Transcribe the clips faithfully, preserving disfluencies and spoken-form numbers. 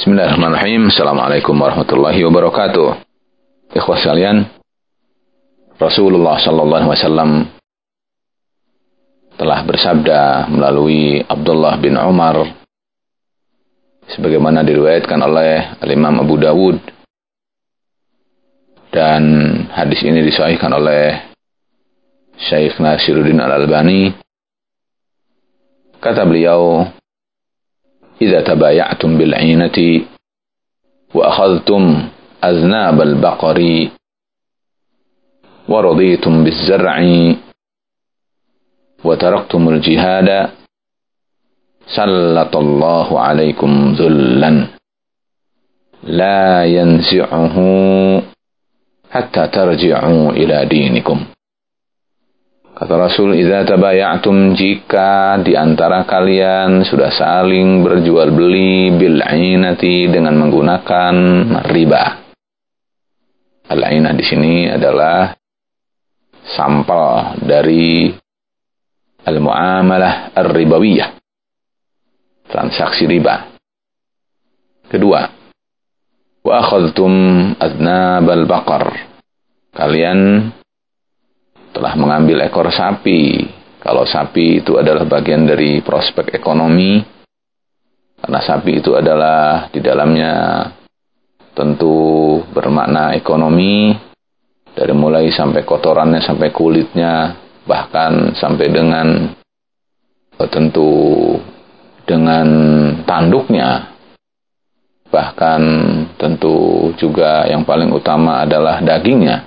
Bismillahirrahmanirrahim. Assalamualaikum warahmatullahi wabarakatuh. Ikhwah sekalian, Rasulullah sallallahu alaihi wasallam telah bersabda melalui Abdullah bin Umar, sebagaimana diriwayatkan oleh Al-Imam Abu Dawud, dan hadis ini disahihkan oleh Syekh Nasiruddin Al-Albani. Kata beliau, "Idza tabaya'tum bil 'ainati wa akhadhtum aznab al-baqari wa raditum biz-zar'i wa taraktum al-jihada sallatallahu 'alaikum dhullan la yanzi'uhu hatta tarji'u ila dinikum." Kata Rasul, "Idza tabaya'tum, jika di antara kalian sudah saling berjual beli bil 'ainati dengan menggunakan riba." Al-'ainah di sini adalah sampel dari al-muamalah ar-ribawiyah, transaksi riba. Kedua, wa akhadhtum aznabal baqar, kalian telah mengambil ekor sapi. Kalau sapi itu adalah bagian dari prospek ekonomi, karena sapi itu adalah di dalamnya tentu bermakna ekonomi, dari mulai sampai kotorannya, sampai kulitnya, bahkan sampai dengan tentu dengan tanduknya, bahkan tentu juga yang paling utama adalah dagingnya.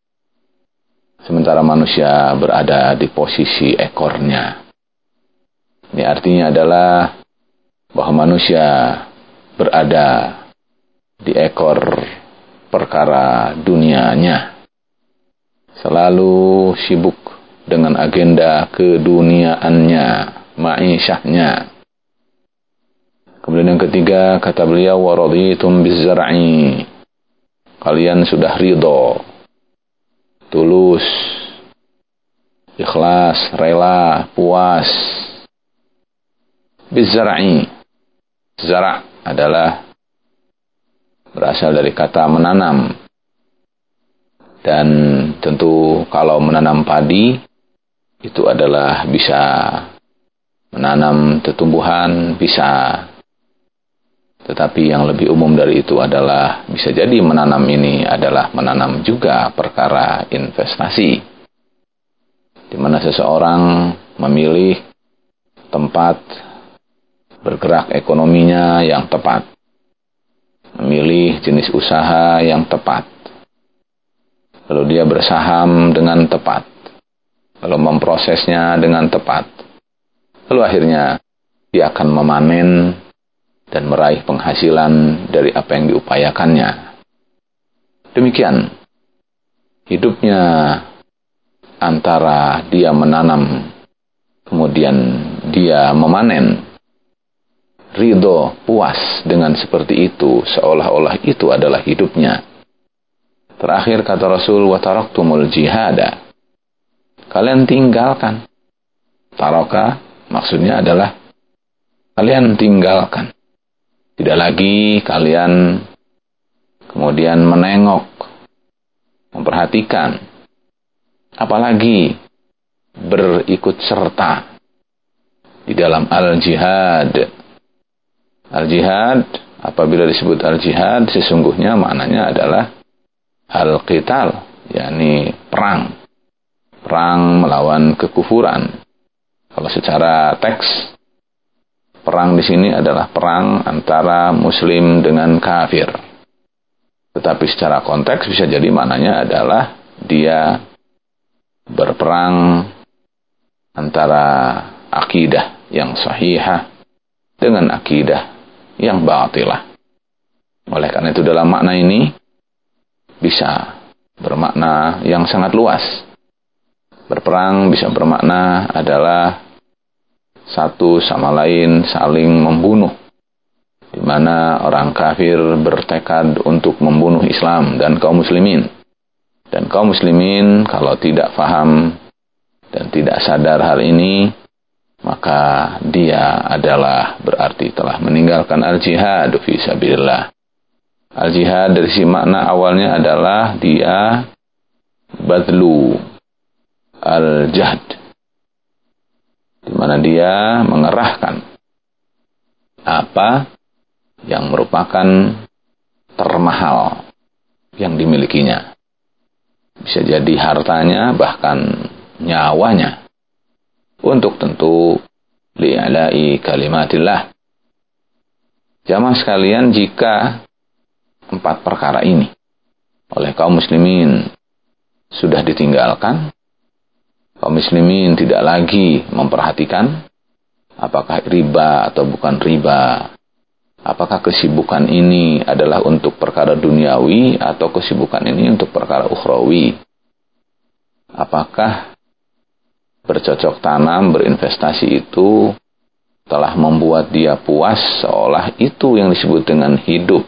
Sementara manusia berada di posisi ekornya. Ini artinya adalah bahwa manusia berada di ekor perkara dunianya, selalu sibuk dengan agenda keduniaannya, ma'isyahnya. Kemudian yang ketiga, kata beliau, wa raditum biz-zar'i, kalian sudah ridho, tulus, ikhlas, rela, puas. Biz-zar'i, zara' adalah berasal dari kata menanam. Dan tentu kalau menanam padi, itu adalah bisa menanam tumbuhan, bisa. Tetapi yang lebih umum dari itu adalah bisa jadi menanam ini adalah menanam juga perkara investasi, di mana seseorang memilih tempat bergerak ekonominya yang tepat, memilih jenis usaha yang tepat, lalu dia bersaham dengan tepat, lalu memprosesnya dengan tepat, lalu akhirnya dia akan memanen dan meraih penghasilan dari apa yang diupayakannya. Demikian hidupnya antara dia menanam, kemudian dia memanen, ridho, puas dengan seperti itu, seolah-olah itu adalah hidupnya. Terakhir kata Rasul, wa taraktumul jihada, kalian tinggalkan. Taraka maksudnya adalah kalian tinggalkan. Tidak lagi kalian kemudian menengok, memperhatikan, apalagi berikut serta di dalam al-jihad. Al-jihad, apabila disebut al-jihad, sesungguhnya maknanya adalah al-qital, yakni perang. Perang melawan kekufuran. Kalau secara teks, perang di sini adalah perang antara muslim dengan kafir. Tetapi secara konteks bisa jadi maknanya adalah dia berperang antara akidah yang sahihah dengan akidah yang batilah. Oleh karena itu dalam makna ini bisa bermakna yang sangat luas. Berperang bisa bermakna adalah satu sama lain saling membunuh, di mana orang kafir bertekad untuk membunuh Islam dan kaum muslimin. Dan kaum muslimin kalau tidak faham dan tidak sadar hal ini, maka dia adalah berarti telah meninggalkan al-jihad fi sabilillah. Al-jihad dari si makna awalnya adalah dia badlu al-jahd, di mana dia mengerahkan apa yang merupakan termahal yang dimilikinya. Bisa jadi hartanya, bahkan nyawanya, untuk tentu li'ala'i kalimatillah. Jamaah sekalian, jika empat perkara ini oleh kaum muslimin sudah ditinggalkan, kaum muslimin tidak lagi memperhatikan apakah riba atau bukan riba, apakah kesibukan ini adalah untuk perkara duniawi atau kesibukan ini untuk perkara ukhrawi, apakah bercocok tanam, berinvestasi itu telah membuat dia puas, seolah itu yang disebut dengan hidup.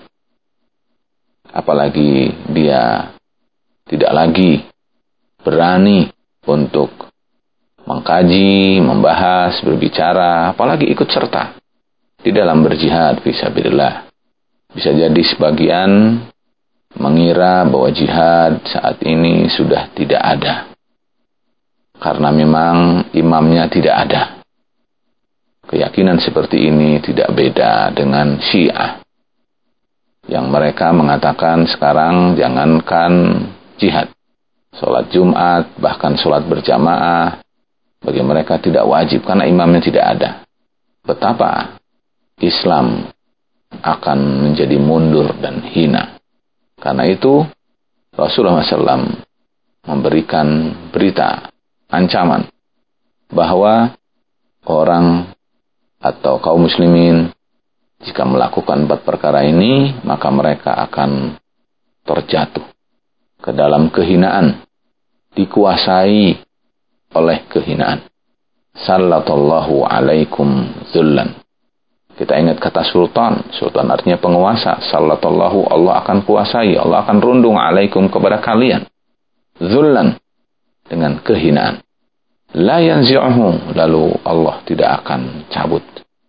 Apalagi dia tidak lagi berani untuk mengkaji, membahas, berbicara, apalagi ikut serta di dalam berjihad fisabilillah. Bisa jadi sebagian mengira bahwa jihad saat ini sudah tidak ada, karena memang imamnya tidak ada. Keyakinan seperti ini tidak beda dengan Syiah, yang mereka mengatakan sekarang jangankan jihad, sholat Jumat, bahkan sholat berjamaah, bagi mereka tidak wajib karena imamnya tidak ada. Betapa Islam akan menjadi mundur dan hina. Karena itu Rasulullah shallallahu alaihi wasallam memberikan berita, ancaman, bahwa orang atau kaum muslimin jika melakukan empat perkara ini, maka mereka akan terjatuh ke dalam kehinaan, dikuasai oleh kehinaan. Sallallahu alaikum zullan. Kita ingat kata sultan. Sultan artinya penguasa. Sallallahu, Allah akan kuasai, Allah akan rundung alaikum kepada kalian. Zullan, dengan kehinaan. La yanzi'uhu, lalu Allah tidak akan cabut.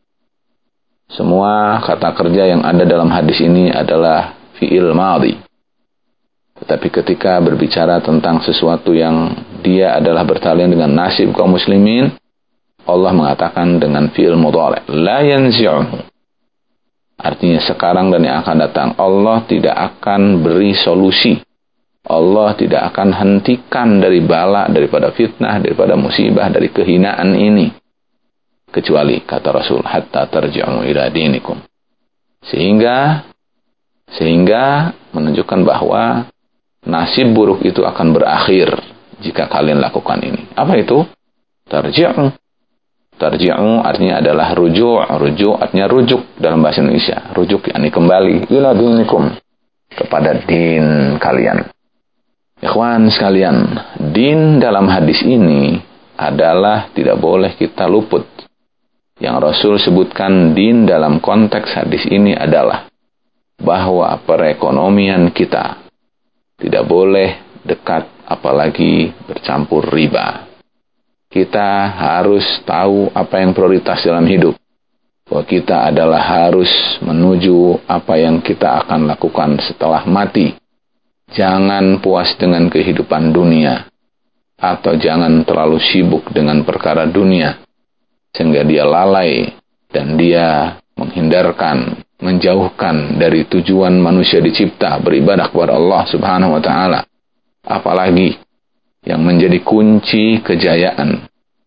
Semua kata kerja yang ada dalam hadis ini adalah fi'il madhi. Tetapi ketika berbicara tentang sesuatu yang dia adalah bertalian dengan nasib kaum muslimin, Allah mengatakan dengan fi'il mudhari', la yanzi'uhu. Artinya sekarang dan yang akan datang, Allah tidak akan beri solusi. Allah tidak akan hentikan dari bala, daripada fitnah, daripada musibah, dari kehinaan ini. Kecuali, kata Rasul, hatta tarji'u ila dinikum. Sehingga, sehingga menunjukkan bahwa nasib buruk itu akan berakhir jika kalian lakukan ini. Apa itu? Tarji'u. Tarji'u artinya adalah rujuk. Rujuk artinya rujuk dalam bahasa Indonesia. Rujuk yakni kembali ila dinikum, kepada din kalian. Ikhwan sekalian, din dalam hadis ini adalah tidak boleh kita luput. Yang Rasul sebutkan din dalam konteks hadis ini adalah bahwa perekonomian kita tidak boleh dekat apalagi bercampur riba. Kita harus tahu apa yang prioritas dalam hidup. Bahwa kita adalah harus menuju apa yang kita akan lakukan setelah mati. Jangan puas dengan kehidupan dunia, atau jangan terlalu sibuk dengan perkara dunia sehingga dia lalai dan dia menghindarkan, menjauhkan dari tujuan manusia dicipta beribadah kepada Allah Subhanahu wa taala. Apalagi yang menjadi kunci kejayaan,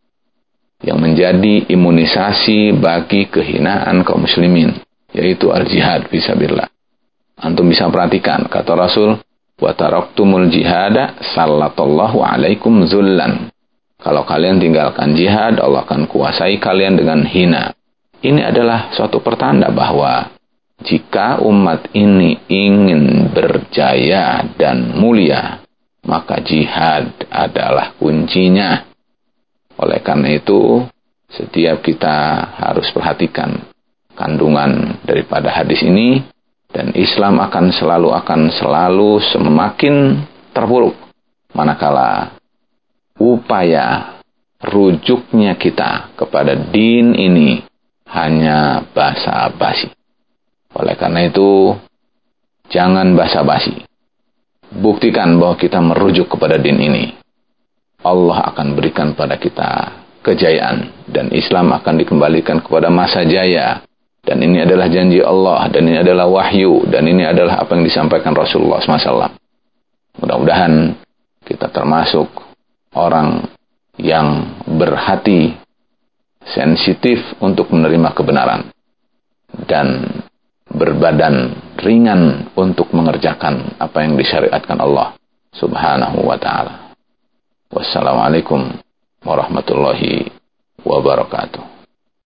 yang menjadi imunisasi bagi kehinaan kaum muslimin, yaitu al-jihad fisabilillah. Antum bisa perhatikan kata Rasul, wa taraktumul jihada sallallahu alaikum zullan. Kalau kalian tinggalkan jihad, Allah akan kuasai kalian dengan hina. Ini adalah suatu pertanda bahwa jika umat ini ingin berjaya dan mulia, maka jihad adalah kuncinya. Oleh karena itu, setiap kita harus perhatikan kandungan daripada hadis ini, dan Islam akan selalu akan selalu semakin terpuruk manakala upaya rujuknya kita kepada din ini hanya basa-basi. Oleh karena itu, jangan basa-basi. Buktikan bahwa kita merujuk kepada din ini. Allah akan berikan pada kita kejayaan, dan Islam akan dikembalikan kepada masa jaya. Dan ini adalah janji Allah, dan ini adalah wahyu, dan ini adalah apa yang disampaikan Rasulullah shallallahu alaihi wasallam. Mudah-mudahan kita termasuk orang yang berhati sensitif untuk menerima kebenaran dan berbadan ringan untuk mengerjakan apa yang disyariatkan Allah subhanahu wa ta'ala. Wassalamualaikum warahmatullahi wabarakatuh.